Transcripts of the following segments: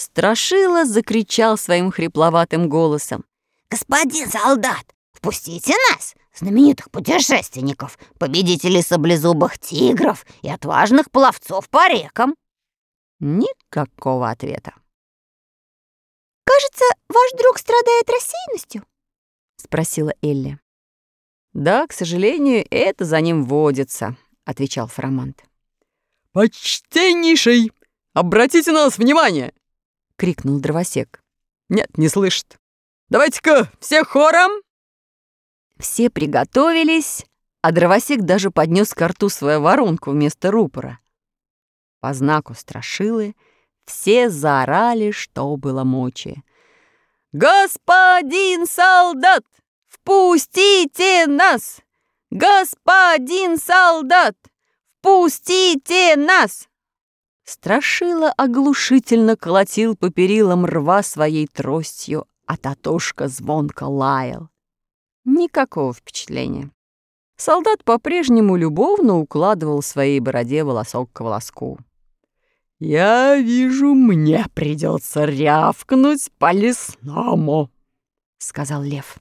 Страшила закричал своим хрипловатым голосом: «Господин солдат, впустите нас, знаменитых путешественников, победителей саблезубых тигров и отважных пловцов по рекам!» Никакого ответа. «Кажется, ваш друг страдает рассеянностью?» — спросила Элли. «Да, к сожалению, это за ним водится», — отвечал Фарамант. «Почтеннейший, обратите на нас внимание!» — крикнул дровосек. «Нет, не слышит. Давайте-ка все хором!» Все приготовились, а дровосек даже поднес ко рту свою воронку вместо рупора. По знаку Страшилы все заорали, что было мочи: «Господин солдат, впустите нас! Господин солдат, впустите нас!» Страшила оглушительно колотил по перилам рва своей тростью, а Татошка звонко лаял. Никакого впечатления. Солдат по-прежнему любовно укладывал в своей бороде волосок к волоску. «Я вижу, мне придется рявкнуть по-лесному», — сказал лев.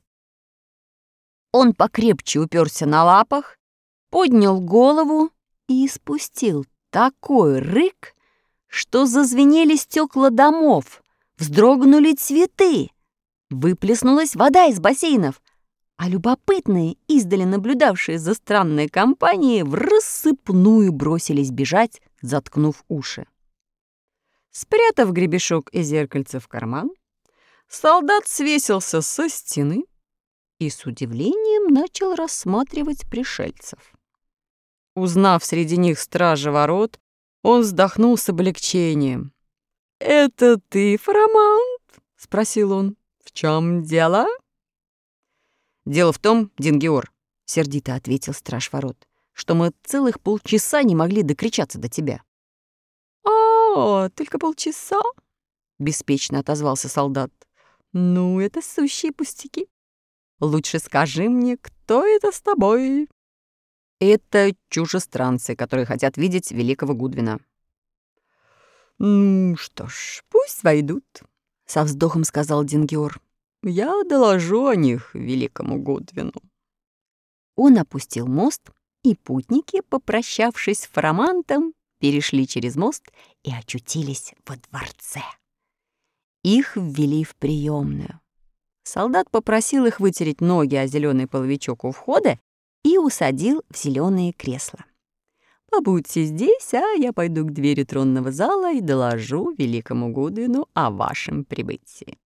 Он покрепче уперся на лапах, поднял голову и испустил такой рык, что зазвенели стекла домов, вздрогнули цветы, выплеснулась вода из бассейнов, а любопытные, издали наблюдавшие за странной компанией, врассыпную бросились бежать, заткнув уши. Спрятав гребешок и зеркальце в карман, солдат свесился со стены и с удивлением начал рассматривать пришельцев. Узнав среди них стража ворот, он вздохнул с облегчением. «Это ты, Фарамант?» — спросил он. «В чем дело?» «Дело в том, Дингиор, — сердито ответил страж ворот, — что мы целых полчаса не могли докричаться до тебя». «О, только полчаса?» — беспечно отозвался солдат. «Ну, это сущие пустяки. Лучше скажи мне, кто это с тобой?» «Это чужестранцы, которые хотят видеть великого Гудвина». «Ну что ж, пусть войдут», — со вздохом сказал Дингиор. «Я доложу о них великому Гудвину». Он опустил мост, и путники, попрощавшись с Фарамантом, перешли через мост и очутились во дворце. Их ввели в приемную. Солдат попросил их вытереть ноги о зеленый половичок у входа и усадил в зеленые кресла. «Побудьте здесь, а я пойду к двери тронного зала и доложу великому Гудвину о вашем прибытии».